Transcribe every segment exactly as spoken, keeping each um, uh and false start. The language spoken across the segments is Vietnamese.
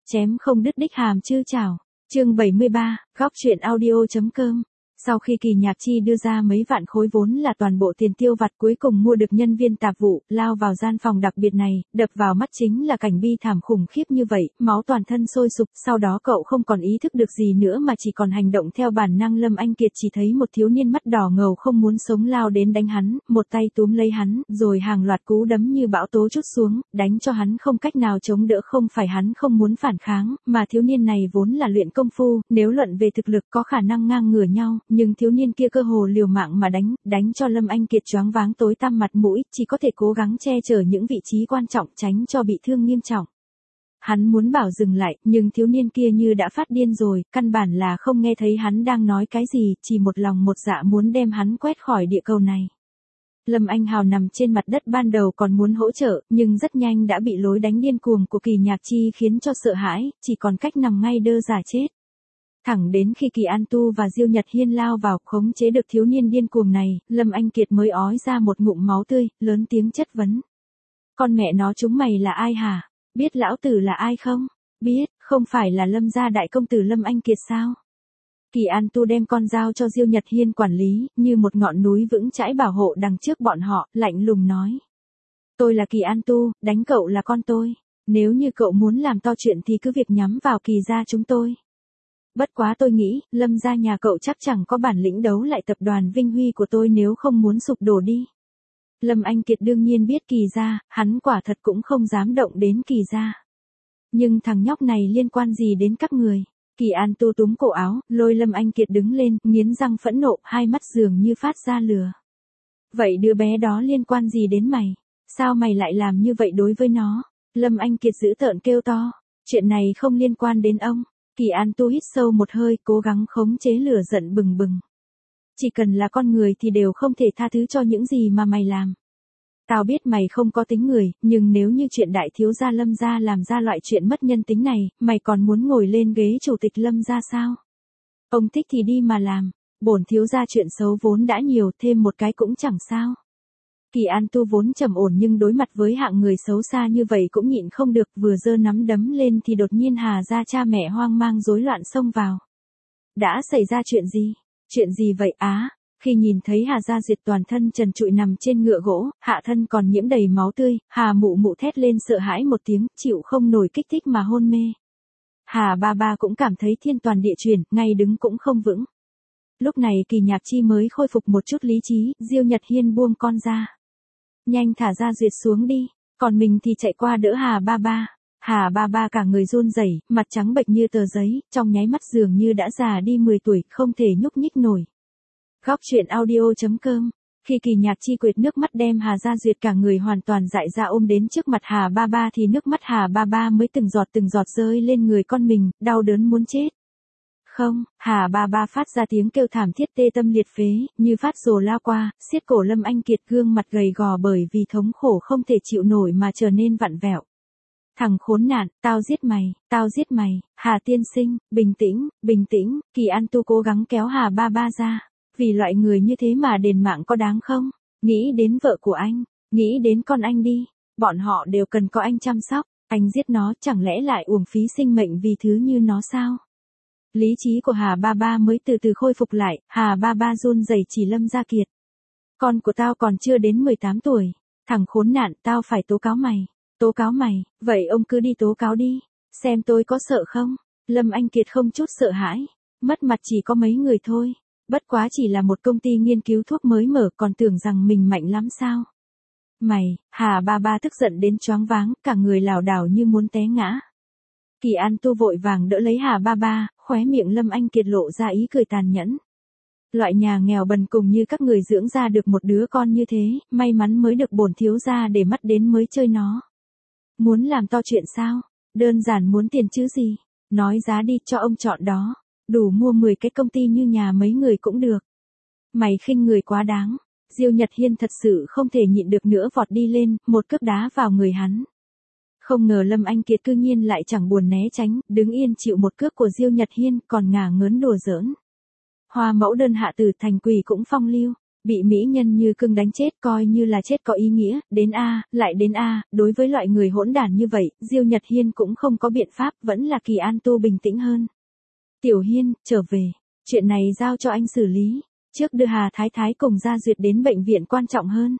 Chém không đứt đích hàm chư chảo. Chương bảy mươi ba, góc truyện audio.com. Sau khi Kỳ Nhạc Chi đưa ra mấy vạn khối vốn là toàn bộ tiền tiêu vặt cuối cùng mua được nhân viên tạp vụ, lao vào gian phòng đặc biệt này, đập vào mắt chính là cảnh bi thảm khủng khiếp như vậy, máu toàn thân sôi sục, sau đó cậu không còn ý thức được gì nữa mà chỉ còn hành động theo bản năng. Lâm Anh Kiệt chỉ thấy một thiếu niên mắt đỏ ngầu không muốn sống lao đến đánh hắn, một tay túm lấy hắn, rồi hàng loạt cú đấm như bão tố trút xuống, đánh cho hắn không cách nào chống đỡ. Không phải hắn không muốn phản kháng, mà thiếu niên này vốn là luyện công phu, nếu luận về thực lực có khả năng ngang ngửa nhau, nhưng thiếu niên kia cơ hồ liều mạng mà đánh, đánh cho Lâm Anh Kiệt choáng váng tối tăm mặt mũi, chỉ có thể cố gắng che chở những vị trí quan trọng tránh cho bị thương nghiêm trọng. Hắn muốn bảo dừng lại, nhưng thiếu niên kia như đã phát điên rồi, căn bản là không nghe thấy hắn đang nói cái gì, chỉ một lòng một dạ muốn đem hắn quét khỏi địa cầu này. Lâm Anh Hào nằm trên mặt đất ban đầu còn muốn hỗ trợ, nhưng rất nhanh đã bị lối đánh điên cuồng của Kỳ Nhạc Chi khiến cho sợ hãi, chỉ còn cách nằm ngay đơ giả chết. Thẳng đến khi Kỳ An Tu và Diêu Nhật Hiên lao vào khống chế được thiếu niên điên cuồng này, Lâm Anh Kiệt mới ói ra một ngụm máu tươi, lớn tiếng chất vấn. Con mẹ nó chúng mày là ai hả? Biết lão tử là ai không? Biết, không phải là Lâm gia đại công tử Lâm Anh Kiệt sao? Kỳ An Tu đem con dao cho Diêu Nhật Hiên quản lý, như một ngọn núi vững chãi bảo hộ đằng trước bọn họ, lạnh lùng nói. Tôi là Kỳ An Tu, đánh cậu là con tôi. Nếu như cậu muốn làm to chuyện thì cứ việc nhắm vào Kỳ gia chúng tôi. Bất quá tôi nghĩ, Lâm gia nhà cậu chắc chẳng có bản lĩnh đấu lại tập đoàn Vinh Huy của tôi nếu không muốn sụp đổ đi. Lâm Anh Kiệt đương nhiên biết Kỳ gia, hắn quả thật cũng không dám động đến Kỳ gia. Nhưng thằng nhóc này liên quan gì đến các người? Kỳ An Tu túm cổ áo, lôi Lâm Anh Kiệt đứng lên, nghiến răng phẫn nộ, hai mắt dường như phát ra lửa. Vậy đứa bé đó liên quan gì đến mày? Sao mày lại làm như vậy đối với nó? Lâm Anh Kiệt dữ tợn kêu to. Chuyện này không liên quan đến ông. Kỳ An Tu hít sâu một hơi, cố gắng khống chế lửa giận bừng bừng. Chỉ cần là con người thì đều không thể tha thứ cho những gì mà mày làm. Tao biết mày không có tính người, nhưng nếu như chuyện đại thiếu gia Lâm gia làm ra loại chuyện mất nhân tính này, mày còn muốn ngồi lên ghế chủ tịch Lâm gia sao? Ông thích thì đi mà làm, bổn thiếu gia chuyện xấu vốn đã nhiều, thêm một cái cũng chẳng sao. Kỳ An Tu vốn trầm ổn nhưng đối mặt với hạng người xấu xa như vậy cũng nhịn không được, vừa giơ nắm đấm lên thì đột nhiên Hà gia cha mẹ hoang mang rối loạn xông vào. Đã xảy ra chuyện gì? Chuyện gì vậy á? Khi nhìn thấy Hà Gia Duyệt toàn thân trần trụi nằm trên ngựa gỗ, hạ thân còn nhiễm đầy máu tươi, Hà mụ mụ thét lên sợ hãi một tiếng, chịu không nổi kích thích mà hôn mê. Hà ba ba cũng cảm thấy thiên toàn địa chuyển, ngay đứng cũng không vững. Lúc này Kỳ Nhạc Chi mới khôi phục một chút lý trí, Diêu Nhật Hiên buông con ra. Nhanh thả Gia Duyệt xuống đi, còn mình thì chạy qua đỡ Hà ba ba. Hà ba ba cả người run rẩy, mặt trắng bệch như tờ giấy, trong nháy mắt dường như đã già đi mười tuổi, không thể nhúc nhích nổi. Góc truyện audio.com. Khi Kỳ Nhạc Chi quệt nước mắt đem Hà Gia Duyệt cả người hoàn toàn dại ra ôm đến trước mặt Hà ba ba thì nước mắt Hà ba ba mới từng giọt từng giọt rơi lên người con mình, đau đớn muốn chết. Không, Hà ba ba phát ra tiếng kêu thảm thiết tê tâm liệt phế, như phát rồ lao qua, siết cổ Lâm Anh Kiệt, gương mặt gầy gò bởi vì thống khổ không thể chịu nổi mà trở nên vặn vẹo. Thằng khốn nạn, tao giết mày, tao giết mày, Hà tiên sinh, bình tĩnh, bình tĩnh. Kỳ An Tu cố gắng kéo Hà ba ba ra. Vì loại người như thế mà đền mạng có đáng không? Nghĩ đến vợ của anh, nghĩ đến con anh đi, bọn họ đều cần có anh chăm sóc, anh giết nó chẳng lẽ lại uổng phí sinh mệnh vì thứ như nó sao? Lý trí của Hà ba ba mới từ từ khôi phục lại, Hà ba ba run rẩy chỉ Lâm Gia Kiệt. Con của tao còn chưa đến mười tám tuổi, thằng khốn nạn, tao phải tố cáo mày, tố cáo mày, vậy ông cứ đi tố cáo đi, xem tôi có sợ không? Lâm Anh Kiệt không chút sợ hãi, mất mặt chỉ có mấy người thôi. Bất quá chỉ là một công ty nghiên cứu thuốc mới mở, còn tưởng rằng mình mạnh lắm sao? Mày, Hà ba ba tức giận đến choáng váng, cả người lảo đảo như muốn té ngã. Kỳ An Tu vội vàng đỡ lấy Hà ba ba, khóe miệng Lâm Anh Kiệt lộ ra ý cười tàn nhẫn. Loại nhà nghèo bần cùng như các người dưỡng ra được một đứa con như thế, may mắn mới được bổn thiếu gia để mắt đến mới chơi nó. Muốn làm to chuyện sao? Đơn giản muốn tiền chứ gì? Nói giá đi cho ông chọn đó. Đủ mua mười cái công ty như nhà mấy người cũng được. Mày khinh người quá đáng. Diêu Nhật Hiên thật sự không thể nhịn được nữa vọt đi lên, một cước đá vào người hắn. Không ngờ Lâm Anh Kiệt cư nhiên lại chẳng buồn né tránh, đứng yên chịu một cước của Diêu Nhật Hiên, còn ngả ngớn đùa giỡn. Hoa mẫu đơn hạ tử thành quỷ cũng phong lưu. Bị mỹ nhân như cưng đánh chết coi như là chết có ý nghĩa, đến A, lại đến A, đối với loại người hỗn đản như vậy, Diêu Nhật Hiên cũng không có biện pháp, vẫn là Kỳ An Tu bình tĩnh hơn. Tiểu Hiên, trở về, chuyện này giao cho anh xử lý, trước đưa Hà Thái Thái cùng Gia Duyệt đến bệnh viện quan trọng hơn.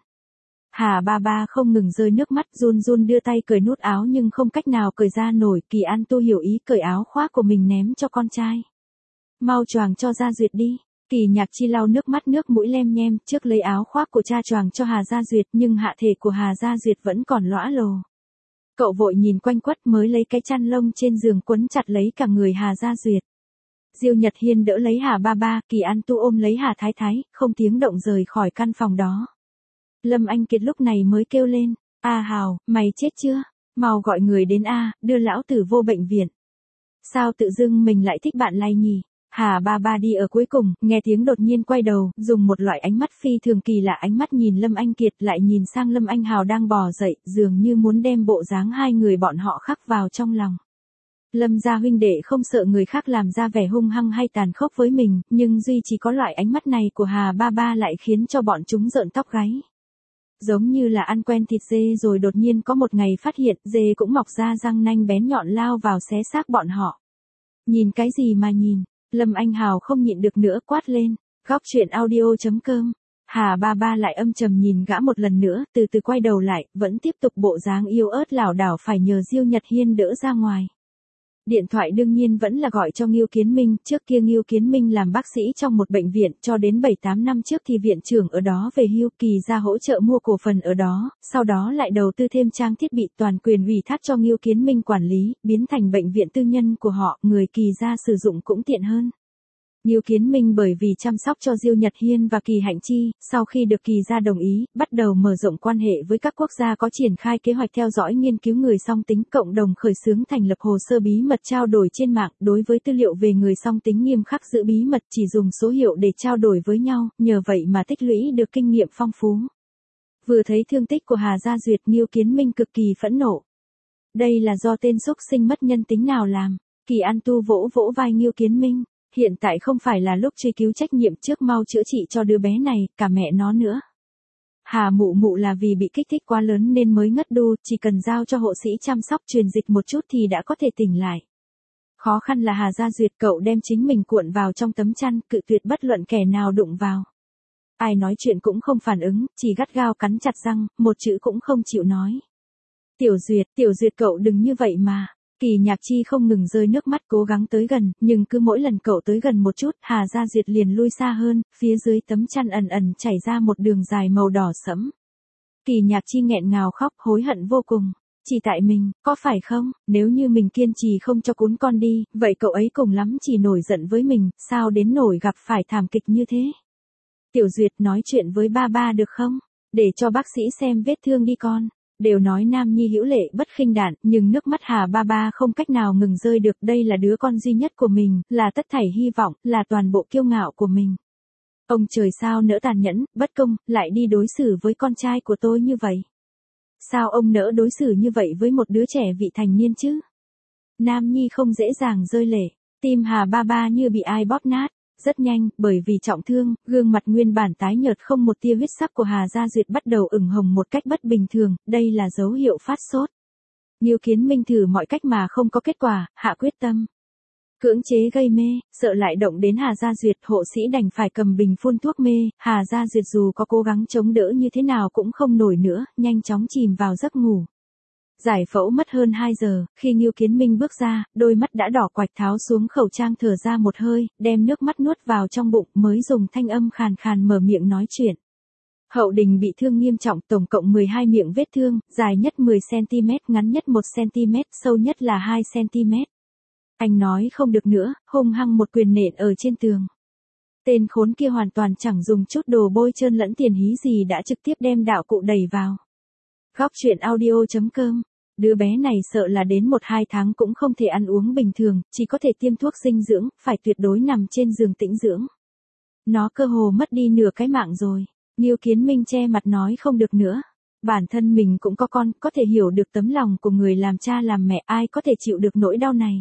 Hà ba ba không ngừng rơi nước mắt, run run đưa tay cởi nút áo nhưng không cách nào cởi ra nổi, Kỳ An Tu hiểu ý cởi áo khoác của mình ném cho con trai. Mau choàng cho Gia Duyệt đi. Kỳ Nhạc Chi lau nước mắt nước mũi lem nhem, trước lấy áo khoác của cha choàng cho Hà Gia Duyệt, nhưng hạ thể của Hà Gia Duyệt vẫn còn lõa lồ. Cậu vội nhìn quanh quất mới lấy cái chăn lông trên giường quấn chặt lấy cả người Hà Gia Duyệt. Diêu Nhật Hiên đỡ lấy Hà ba ba, Kỳ An Tu ôm lấy Hà Thái Thái, không tiếng động rời khỏi căn phòng đó. Lâm Anh Kiệt lúc này mới kêu lên, A Hào, mày chết chưa? Mau gọi người đến A, đưa lão tử vô bệnh viện. Sao tự dưng mình lại thích bạn Lai nhỉ? Hà ba ba đi ở cuối cùng, nghe tiếng đột nhiên quay đầu, dùng một loại ánh mắt phi thường kỳ lạ ánh mắt nhìn Lâm Anh Kiệt lại nhìn sang Lâm Anh Hào đang bò dậy, dường như muốn đem bộ dáng hai người bọn họ khắc vào trong lòng. Lâm gia huynh đệ không sợ người khác làm ra vẻ hung hăng hay tàn khốc với mình, nhưng duy chỉ có loại ánh mắt này của Hà ba ba lại khiến cho bọn chúng rợn tóc gáy. Giống như là ăn quen thịt dê rồi đột nhiên có một ngày phát hiện dê cũng mọc ra răng nanh bén nhọn lao vào xé xác bọn họ. Nhìn cái gì mà nhìn? Lâm Anh Hào không nhịn được nữa quát lên, góc truyện audio chấm com. Hà ba ba lại âm trầm nhìn gã một lần nữa, từ từ quay đầu lại, vẫn tiếp tục bộ dáng yêu ớt lảo đảo phải nhờ Diêu Nhật Hiên đỡ ra ngoài. Điện thoại đương nhiên vẫn là gọi cho Ngưu Kiến Minh, trước kia Ngưu Kiến Minh làm bác sĩ trong một bệnh viện, cho đến bảy tám năm trước thì viện trưởng ở đó về hưu, Kỳ ra hỗ trợ mua cổ phần ở đó, sau đó lại đầu tư thêm trang thiết bị, toàn quyền ủy thác cho Ngưu Kiến Minh quản lý, biến thành bệnh viện tư nhân của họ, người Kỳ ra sử dụng cũng tiện hơn. Ngưu Kiến Minh bởi vì chăm sóc cho Diêu Nhật Hiên và Kỳ Hạnh Chi, sau khi được Kỳ gia đồng ý, bắt đầu mở rộng quan hệ với các quốc gia có triển khai kế hoạch theo dõi nghiên cứu người song tính, cộng đồng khởi xướng thành lập hồ sơ bí mật trao đổi trên mạng, đối với tư liệu về người song tính nghiêm khắc giữ bí mật, chỉ dùng số hiệu để trao đổi với nhau, nhờ vậy mà tích lũy được kinh nghiệm phong phú. Vừa thấy thương tích của Hà Gia Duyệt, Ngưu Kiến Minh cực kỳ phẫn nộ. Đây là do tên xúc sinh mất nhân tính nào làm? Kỳ An Tu vỗ vỗ vai Ngưu Kiến Minh. Hiện tại không phải là lúc truy cứu trách nhiệm, trước mau chữa trị cho đứa bé này, cả mẹ nó nữa. Hà mụ mụ là vì bị kích thích quá lớn nên mới ngất đu, chỉ cần giao cho hộ sĩ chăm sóc truyền dịch một chút thì đã có thể tỉnh lại. Khó khăn là Hà Gia Duyệt cậu đem chính mình cuộn vào trong tấm chăn, cự tuyệt bất luận kẻ nào đụng vào. Ai nói chuyện cũng không phản ứng, chỉ gắt gao cắn chặt răng, một chữ cũng không chịu nói. Tiểu Duyệt, Tiểu Duyệt cậu đừng như vậy mà. Kỳ Nhạc Chi không ngừng rơi nước mắt cố gắng tới gần, nhưng cứ mỗi lần cậu tới gần một chút, Hà Gia Duyệt liền lui xa hơn, phía dưới tấm chăn ẩn ẩn chảy ra một đường dài màu đỏ sẫm. Kỳ Nhạc Chi nghẹn ngào khóc, hối hận vô cùng. Chỉ tại mình, có phải không, nếu như mình kiên trì không cho cún con đi, vậy cậu ấy cùng lắm chỉ nổi giận với mình, sao đến nổi gặp phải thảm kịch như thế. Tiểu Duyệt nói chuyện với ba ba được không? Để cho bác sĩ xem vết thương đi con. Đều nói nam nhi hữu lệ bất khinh đản, nhưng nước mắt Hà ba ba không cách nào ngừng rơi được, đây là đứa con duy nhất của mình, là tất thảy hy vọng, là toàn bộ kiêu ngạo của mình. Ông trời sao nỡ tàn nhẫn, bất công, lại đi đối xử với con trai của tôi như vậy? Sao ông nỡ đối xử như vậy với một đứa trẻ vị thành niên chứ? Nam nhi không dễ dàng rơi lệ, tim Hà ba ba như bị ai bóp nát. Rất nhanh, bởi vì trọng thương, gương mặt nguyên bản tái nhợt không một tia huyết sắc của Hà Gia Duyệt bắt đầu ửng hồng một cách bất bình thường, đây là dấu hiệu phát sốt. Ngưu Kiến Minh thử mọi cách mà không có kết quả, hạ quyết tâm. Cưỡng chế gây mê, sợ lại động đến Hà Gia Duyệt, hộ sĩ đành phải cầm bình phun thuốc mê, Hà Gia Duyệt dù có cố gắng chống đỡ như thế nào cũng không nổi nữa, nhanh chóng chìm vào giấc ngủ. Giải phẫu mất hơn hai giờ, khi Ngưu Kiến Minh bước ra, đôi mắt đã đỏ quạch tháo xuống khẩu trang thở ra một hơi, đem nước mắt nuốt vào trong bụng mới dùng thanh âm khàn khàn mở miệng nói chuyện. Hậu Đình bị thương nghiêm trọng, tổng cộng mười hai miệng vết thương, dài nhất mười xăng-ti-mét, ngắn nhất một xăng-ti-mét, sâu nhất là hai xăng-ti-mét. Anh nói không được nữa, hung hăng một quyền nện ở trên tường. Tên khốn kia hoàn toàn chẳng dùng chút đồ bôi trơn lẫn tiền hí gì đã trực tiếp đem đạo cụ đẩy vào. Góc truyện audio chấm com. Đứa bé này sợ là đến một hai tháng cũng không thể ăn uống bình thường, chỉ có thể tiêm thuốc dinh dưỡng, phải tuyệt đối nằm trên giường tĩnh dưỡng. Nó cơ hồ mất đi nửa cái mạng rồi. Ngưu Kiến Minh che mặt nói không được nữa. Bản thân mình cũng có con, có thể hiểu được tấm lòng của người làm cha làm mẹ, ai có thể chịu được nỗi đau này.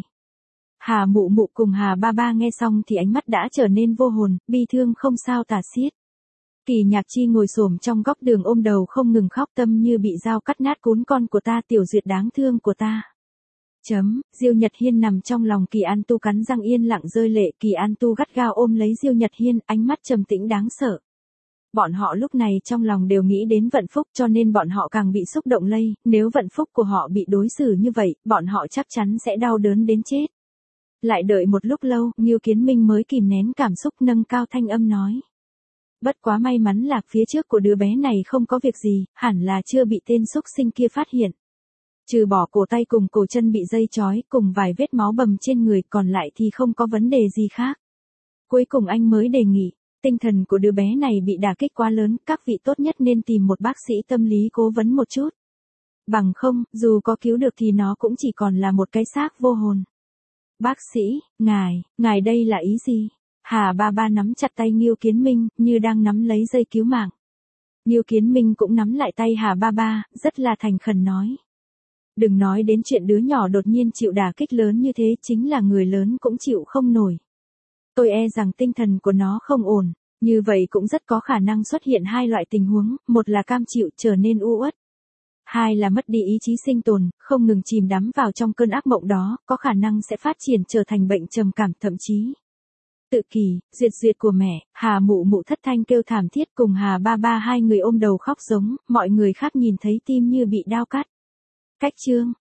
Hà mụ mụ cùng Hà ba ba nghe xong thì ánh mắt đã trở nên vô hồn, bi thương không sao tả xiết. Kỳ Nhạc Chi ngồi xổm trong góc đường ôm đầu không ngừng khóc, tâm như bị dao cắt nát, cún con của ta, Tiểu Duyệt đáng thương của ta. Chấm, Diêu Nhật Hiên nằm trong lòng Kỳ An Tu cắn răng yên lặng rơi lệ, Kỳ An Tu gắt gao ôm lấy Diêu Nhật Hiên, ánh mắt trầm tĩnh đáng sợ. Bọn họ lúc này trong lòng đều nghĩ đến Vận Phúc, cho nên bọn họ càng bị xúc động lây, nếu Vận Phúc của họ bị đối xử như vậy, bọn họ chắc chắn sẽ đau đớn đến chết. Lại đợi một lúc lâu, Ngưu Kiến Minh mới kìm nén cảm xúc nâng cao thanh âm nói. Bất quá may mắn là phía trước của đứa bé này không có việc gì, hẳn là chưa bị tên xúc sinh kia phát hiện. Trừ bỏ cổ tay cùng cổ chân bị dây trói, cùng vài vết máu bầm trên người, còn lại thì không có vấn đề gì khác. Cuối cùng anh mới đề nghị, tinh thần của đứa bé này bị đả kích quá lớn, các vị tốt nhất nên tìm một bác sĩ tâm lý cố vấn một chút. Bằng không, dù có cứu được thì nó cũng chỉ còn là một cái xác vô hồn. Bác sĩ, ngài, ngài đây là ý gì? Hà Ba Ba nắm chặt tay Ngưu Kiến Minh, như đang nắm lấy dây cứu mạng. Ngưu Kiến Minh cũng nắm lại tay Hà Ba Ba, rất là thành khẩn nói. Đừng nói đến chuyện đứa nhỏ đột nhiên chịu đả kích lớn như thế, chính là người lớn cũng chịu không nổi. Tôi e rằng tinh thần của nó không ổn, như vậy cũng rất có khả năng xuất hiện hai loại tình huống, một là cam chịu trở nên u uất. Hai là mất đi ý chí sinh tồn, không ngừng chìm đắm vào trong cơn ác mộng đó, có khả năng sẽ phát triển trở thành bệnh trầm cảm, thậm chí. Tự Kỳ, Duyệt Duyệt của mẹ, Hà Mụ Mụ thất thanh kêu thảm thiết, cùng Hà Ba Ba hai người ôm đầu khóc giống, mọi người khác nhìn thấy tim như bị đao cắt. Cách chương